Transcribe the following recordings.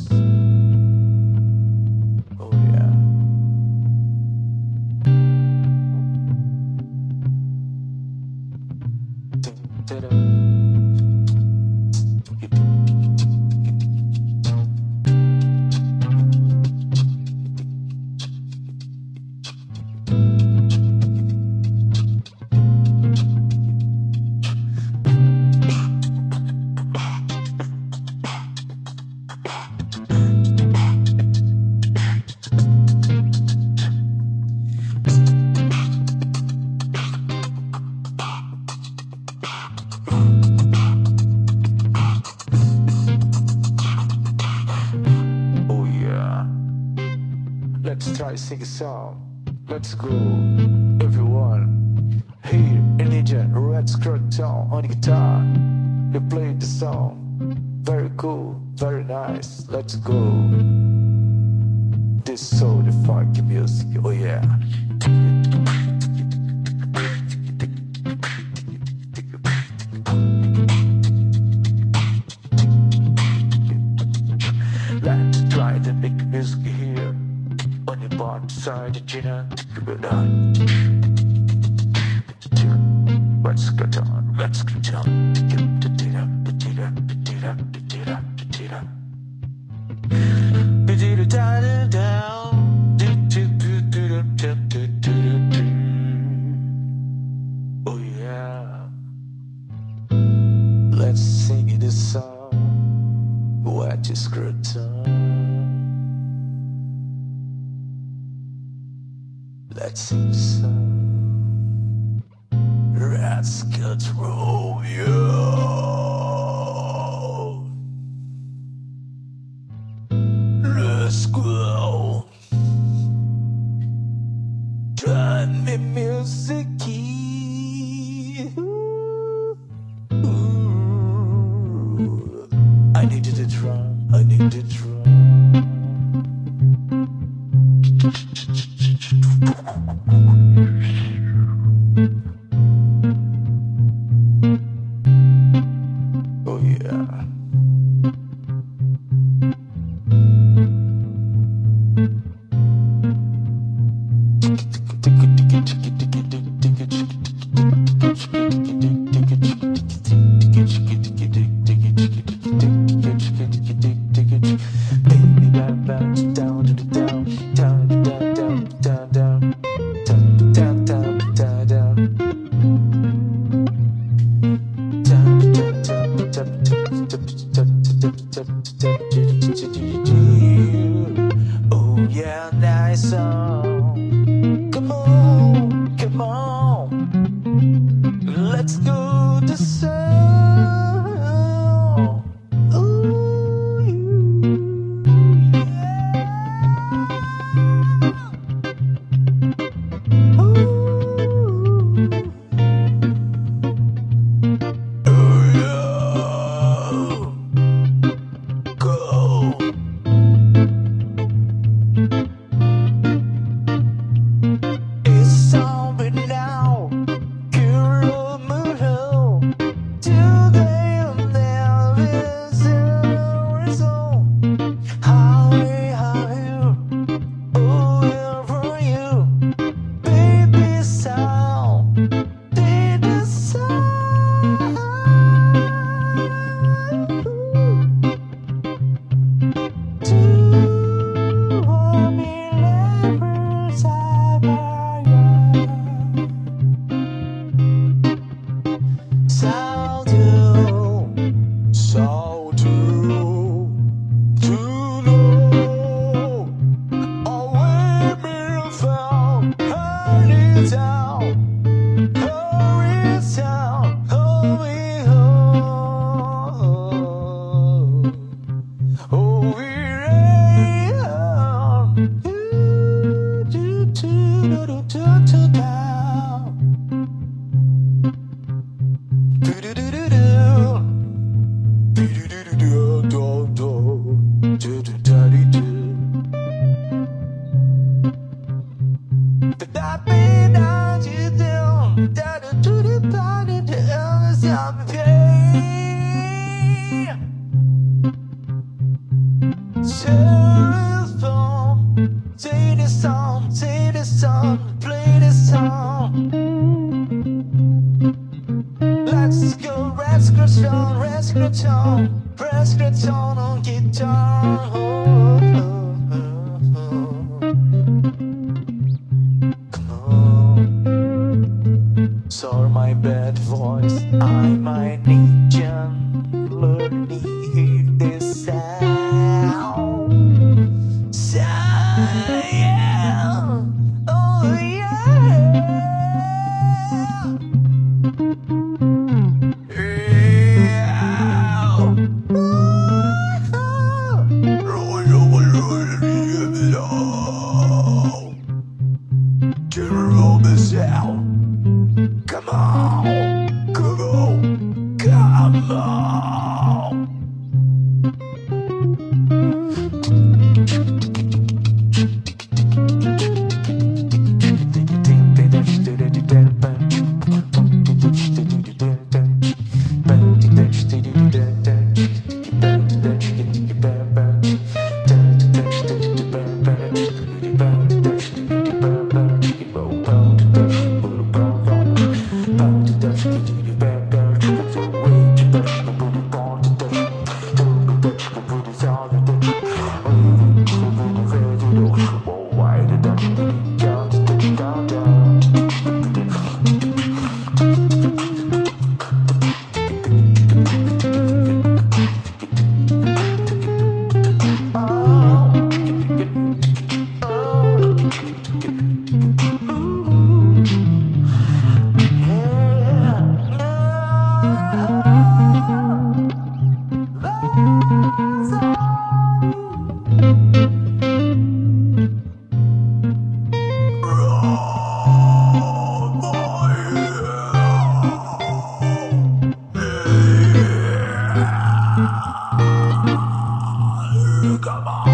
Oh yeah. Oh yeah. Let's try sing a song. Let's go, everyone. Here in Indian red skirt town on the guitar. They play the song. Very cool, very nice. Let's go. This so the funky music. Oh yeah. Let's try to make music here on the bottom side of Gina. Let's get on, let's get on. Oh yeah. Let's sing this song. What is curtain? Let's sing the song. Rascals Romeo. Let's go. Turn me music. I needed the drum. I need the drum. Oh yeah. Baby, down, down, down, down, down, down, down, down, down, down, down, down. Oh yeah, nice song. Come on, come on. Let's go to sound. Ooh, yeah. Ooh. telephone. Take the song, play the song. Let's go, press the tone on guitar. Come on. Sorry, my bad voice. I might need gently hear this sound. Yeah. Oh yeah. Roll this out. Come on, come on, come on. Come on.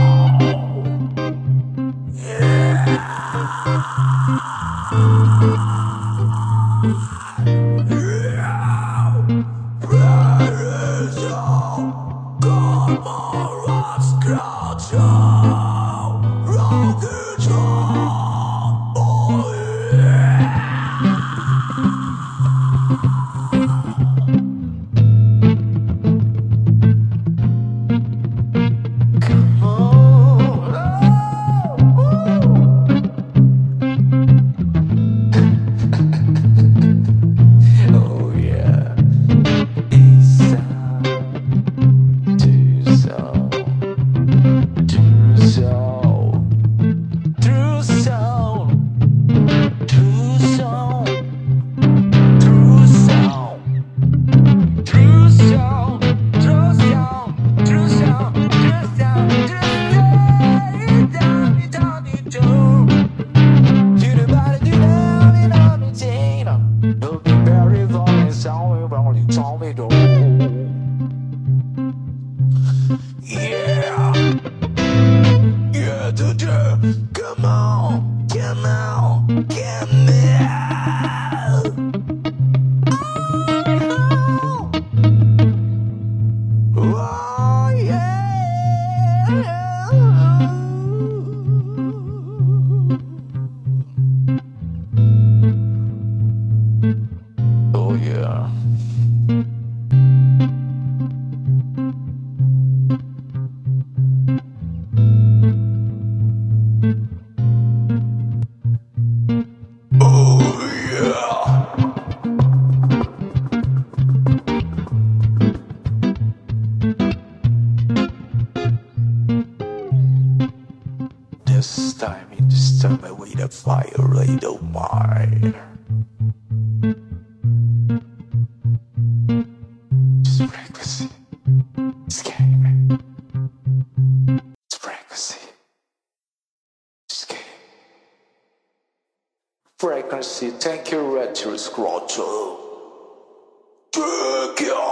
Yeah, yeah, come on, come on, come on. Oh yeah. Oh yeah. This time I with a fire little mine. Just frequency. Escape. It's frequency. Escape. Frequency, thank you, Retro Scroll. Thank you.